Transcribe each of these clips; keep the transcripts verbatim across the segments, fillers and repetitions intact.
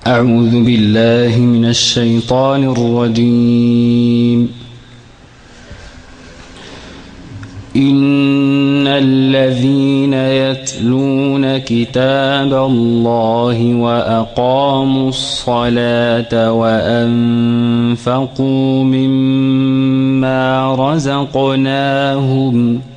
أعوذ بالله من الشيطان الرجيم. إن الذين يتلون كتاب الله وأقاموا الصلاة وأنفقوا مما رزقناهم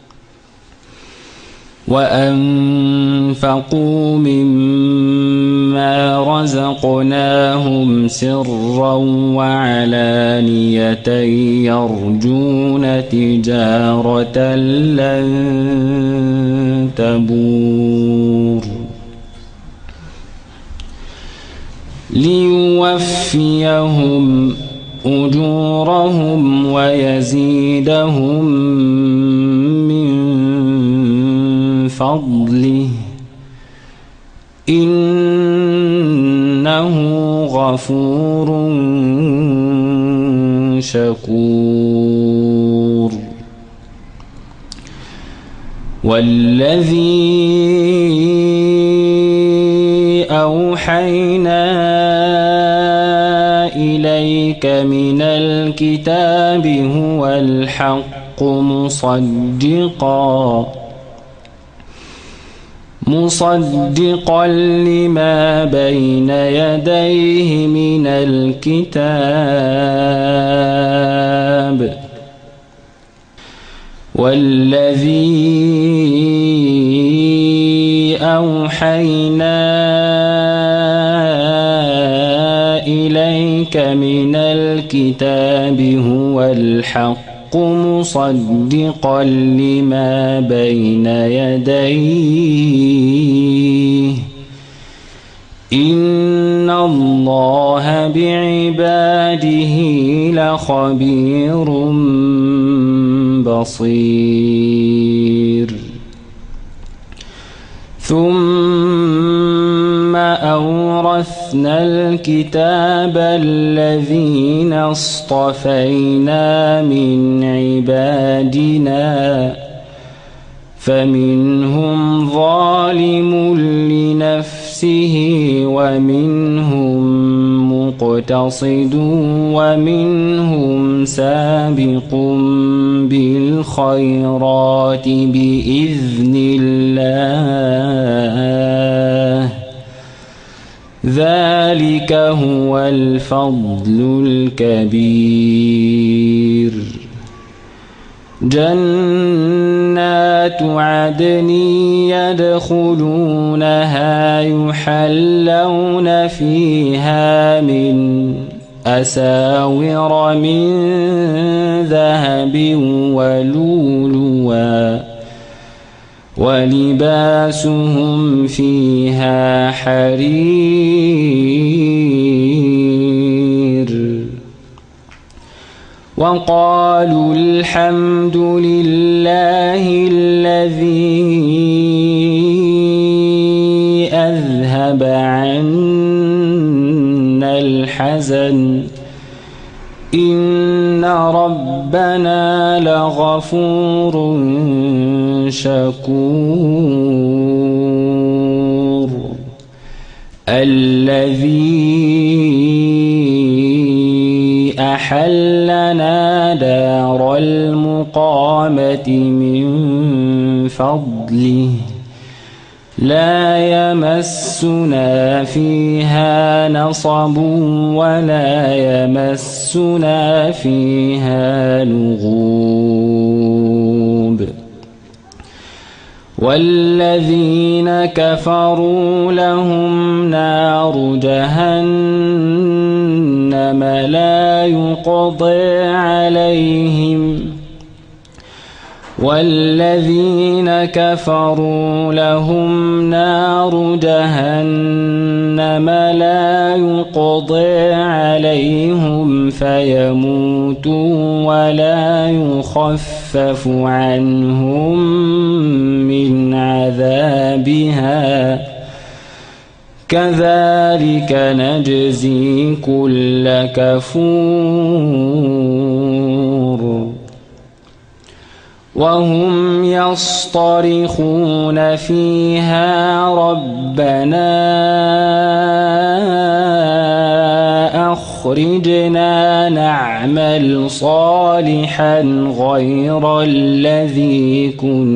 وأنفقوا مما رزقناهم سرا وعلانية يرجون تجارة لن تبور ليوفيهم أجورهم ويزيدهم من فضله إنه غفور شكور. والذي أوحينا إليك من الكتاب هو الحق مصدقا مصدقا لما بين يديه من الكتاب. والذي أوحينا إليك من الكتاب هو الحق مصدقا لما بين يديه إن الله بعباده لخبير بصير. ثم أورثنا الكتاب الذين اصطفينا من عبادنا فمنهم ظالم لنفسه ومنهم مقتصد ومنهم سابق بالخيرات بإذن الله ذلك هو الفضل الكبير. جنات عدن يدخلونها يحلون فيها من أساور من ذهب ولؤلؤا ولباسهم فيها حرير. وقالوا الحمد لله الذي أذهب عنا الحزن إن ربنا لغفور شكور. الذي أحلنا دار المقامة من فضله لا يمسنا فيها نصب ولا يمسنا فيها لغوب. والذين كفروا لهم نار جهنم لا يقضى عليهم والذين كفروا لهم نار جهنم لا يقضى عليهم فيموتوا ولا يخفف عنهم من عذابها كذلك نجزي كل كفور. وهم يصطرخون فيها ربنا أخرجنا نعمل صالحا غير الذي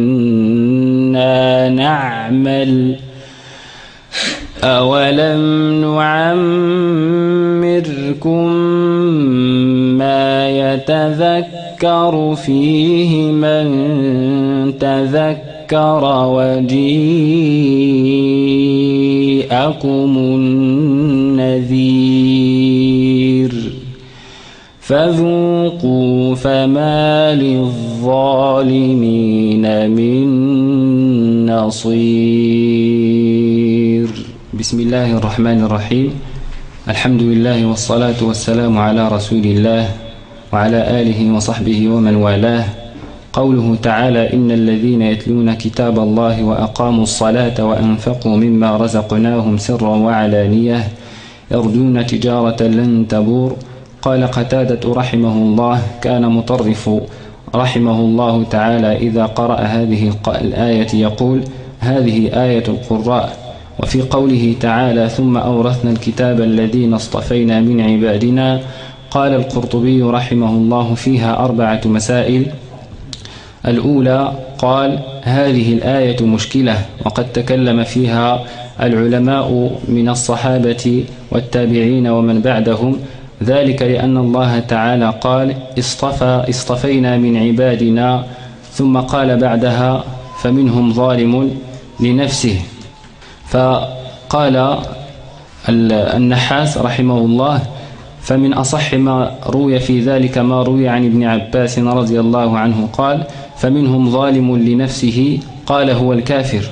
كنا نعمل أولم نعمركم ما يتذكر فيه من تذكر وجيءكم النذير فذوقوا فما للظالمين من نصير. بسم الله الرحمن الرحيم. الحمد لله والصلاة والسلام على رسول الله وعلى آله وصحبه ومن والاه. قوله تعالى: إن الذين يتلون كتاب الله وأقاموا الصلاة وأنفقوا مما رزقناهم سرا وعلانية يرجون تجارة لن تبور. قال قتادة رحمه الله: كان مطرف رحمه الله تعالى إذا قرأ هذه الآية يقول: هذه آية القراء. وفي قوله تعالى: ثم أورثنا الكتاب الذين اصطفينا من عبادنا، قال القرطبي رحمه الله: فيها أربعة مسائل. الأولى، قال: هذه الآية مشكلة، وقد تكلم فيها العلماء من الصحابة والتابعين ومن بعدهم، ذلك لأن الله تعالى قال: اصطفى اصطفينا من عبادنا، ثم قال بعدها: فمنهم ظالم لنفسه. فقال النحاس رحمه الله: فمن أصح ما روي في ذلك ما روي عن ابن عباس رضي الله عنه قال: فمنهم ظالم لنفسه، قال: هو الكافر.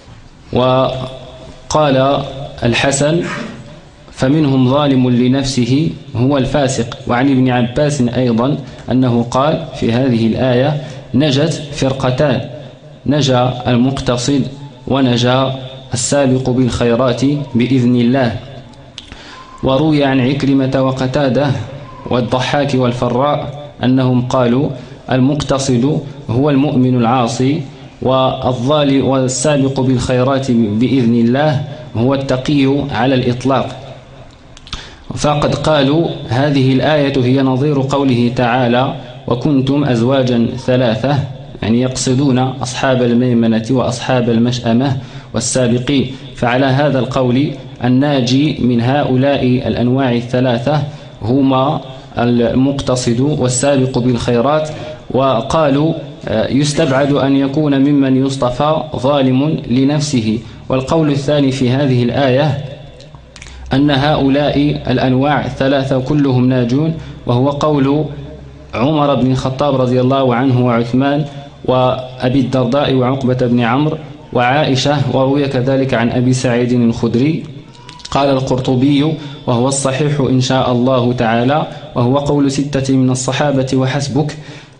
وقال الحسن: فمنهم ظالم لنفسه هو الفاسق. وعن ابن عباس أيضا أنه قال في هذه الآية: نجت فرقتان، نجا المقتصد ونجا السابق بالخيرات بإذن الله. وروي عن عكرمة وقتادة والضحاك والفراء أنهم قالوا: المقتصد هو المؤمن العاصي، والظالم والسابق بالخيرات بإذن الله هو التقي على الإطلاق. فقد قالوا: هذه الآية هي نظير قوله تعالى: وكنتم أزواجا ثلاثة، يعني يقصدون أصحاب الميمنة وأصحاب المشأمة والسابقين. فعلى هذا القول الناجي من هؤلاء الأنواع الثلاثة هما المقتصد والسابق بالخيرات. وقالوا: يستبعد أن يكون ممن يصطفى ظالم لنفسه. والقول الثاني في هذه الآية أن هؤلاء الأنواع الثلاثة كلهم ناجون، وهو قول عمر بن الخطاب رضي الله عنه وعثمان وأبي الدرداء وعقبة بن عمرو وعائشة. وروي كذلك عن أبي سعيد الخدري. قال القرطبي: وهو الصحيح إن شاء الله تعالى، وهو قول ستة من الصحابة وحسبك.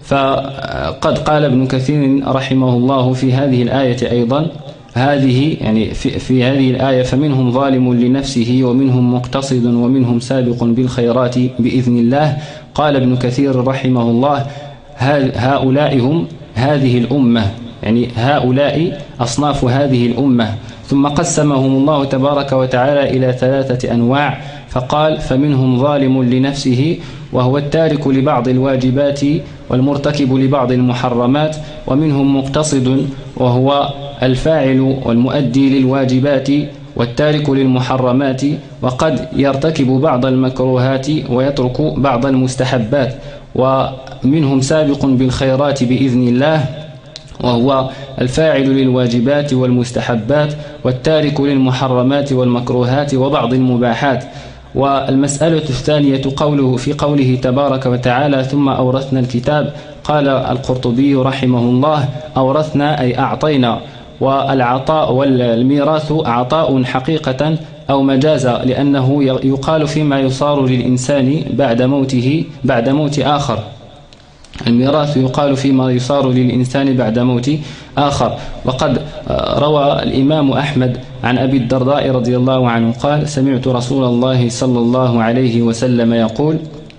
فقد قال ابن كثير رحمه الله في هذه الآية أيضا، هذه يعني في, في هذه الآية: فمنهم ظالم لنفسه ومنهم مقتصد ومنهم سابق بالخيرات بإذن الله. قال ابن كثير رحمه الله: هؤلاء هم هذه الأمة، يعني هؤلاء أصناف هذه الأمة. ثم قسمهم الله تبارك وتعالى إلى ثلاثة أنواع، فقال: فمنهم ظالم لنفسه، وهو التارك لبعض الواجبات والمرتكب لبعض المحرمات. ومنهم مقتصد، وهو الفاعل والمؤدي للواجبات والتارك للمحرمات، وقد يرتكب بعض المكروهات ويترك بعض المستحبات. ومنهم سابق بالخيرات بإذن الله، وهو الفاعل للواجبات والمستحبات والتارك للمحرمات والمكروهات وبعض المباحات. والمسألة الثانية قوله في قوله تبارك وتعالى: ثم أورثنا الكتاب. قال القرطبي رحمه الله: أورثنا أي أعطينا. والعطاء والميراث عطاء حقيقة أو مجازا، لأنه يقال فيما يصار للإنسان بعد موته بعد موت آخر. الميراث يقال فيما يصار للإنسان بعد موت آخر. وقد روى الإمام أحمد عن أبي الدرداء رضي الله عنه قال: سمعت رسول الله صلى الله عليه وسلم يقول: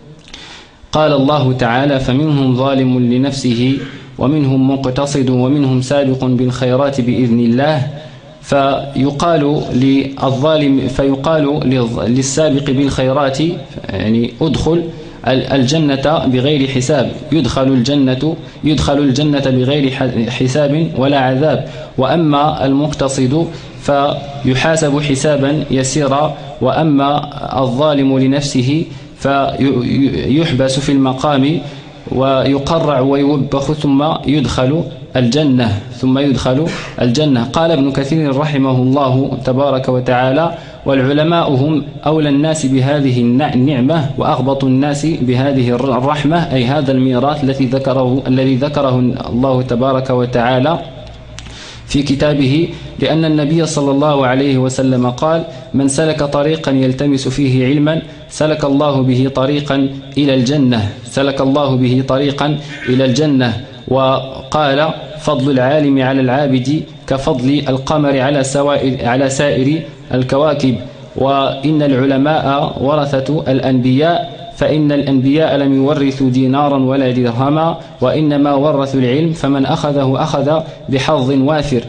قال الله تعالى: فمنهم ظالم لنفسه ومنهم مقتصد ومنهم سابق بالخيرات بإذن الله. فيقال للظالم فيقال للسابق بالخيرات يعني ادخل الجنة بغير حساب، يدخل الجنة يدخل الجنة بغير حساب ولا عذاب. وأما المقتصد فيحاسب حسابا يسيرا، وأما الظالم لنفسه فيحبس في المقام ويقرع ويوبخ ثم يدخل الجنة ثم يدخل الجنة. قال ابن كثير رحمه الله تبارك وتعالى: والعلماء هم أولى الناس بهذه النعمة وأغبط الناس بهذه الرحمة، أي هذا الميراث الذي ذكره الذي ذكره الله تبارك وتعالى في كتابه، لأن النبي صلى الله عليه وسلم قال: من سلك طريقا يلتمس فيه علما سلك الله به طريقا إلى الجنة سلك الله به طريقا إلى الجنة. وقال: فضل العالم على العابد كفضل القمر على سوائر على سائر الكواكب. وإن العلماء ورثة الأنبياء، فإن الأنبياء لم يورثوا دينارا ولا درهما، وإنما ورثوا العلم، فمن أخذه أخذ بحظ وافر.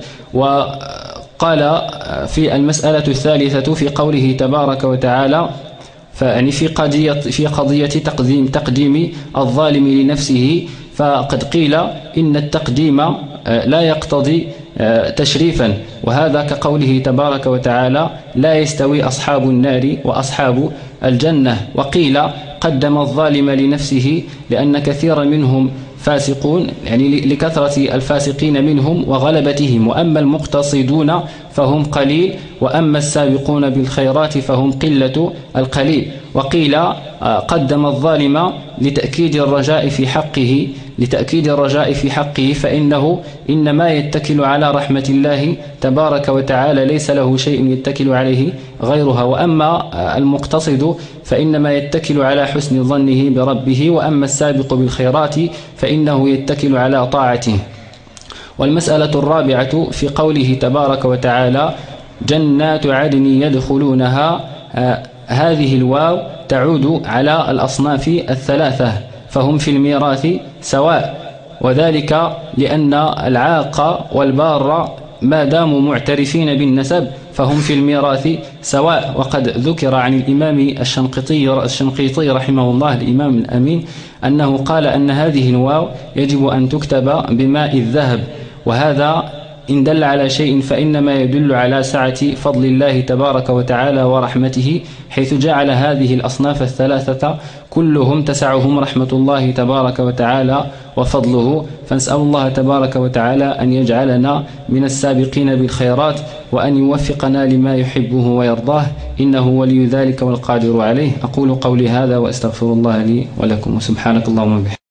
وقال في المسألة الثالثة في قوله تبارك وتعالى، فيعني في قضية في قضية تقديم تقديم الظالم لنفسه، فقد قيل إن التقديم لا يقتضي تشريفا، وهذا كقوله تبارك وتعالى: لا يستوي أصحاب النار وأصحاب الجنة. وقيل قدم الظالم لنفسه لأن كثيرا منهم فاسقون، يعني لكثرة الفاسقين منهم وغلبتهم، وأما المقتصدون فهم قليل، وأما السابقون بالخيرات فهم قلة القليل. وقيل قدم الظالم لتأكيد الرجاء في حقه لتأكيد الرجاء في حقه فإنه إنما يتكل على رحمة الله تبارك وتعالى، ليس له شيء يتكل عليه غيرها. وأما المقتصد فإنما يتكل على حسن ظنه بربه، وأما السابق بالخيرات فإنه يتكل على طاعته. والمسألة الرابعة في قوله تبارك وتعالى: جنات عدن يدخلونها، هذه الواو تعود على الأصناف الثلاثة، فهم في الميراث سواء، وذلك لأن العاق والبار ما داموا معترفين بالنسب فهم في الميراث سواء. وقد ذكر عن الإمام الشنقيطي الشنقيطي رحمه الله الإمام الأمين أنه قال أن هذه الواو يجب أن تكتب بماء الذهب، وهذا إن دل على شيء فإنما يدل على سعة فضل الله تبارك وتعالى ورحمته، حيث جعل هذه الأصناف الثلاثة كلهم تسعهم رحمة الله تبارك وتعالى وفضله. فنسأل الله تبارك وتعالى أن يجعلنا من السابقين بالخيرات، وأن يوفقنا لما يحبه ويرضاه، إنه ولي ذلك والقادر عليه. أقول قولي هذا وأستغفر الله لي ولكم، وسبحانك اللهم وبحمدك.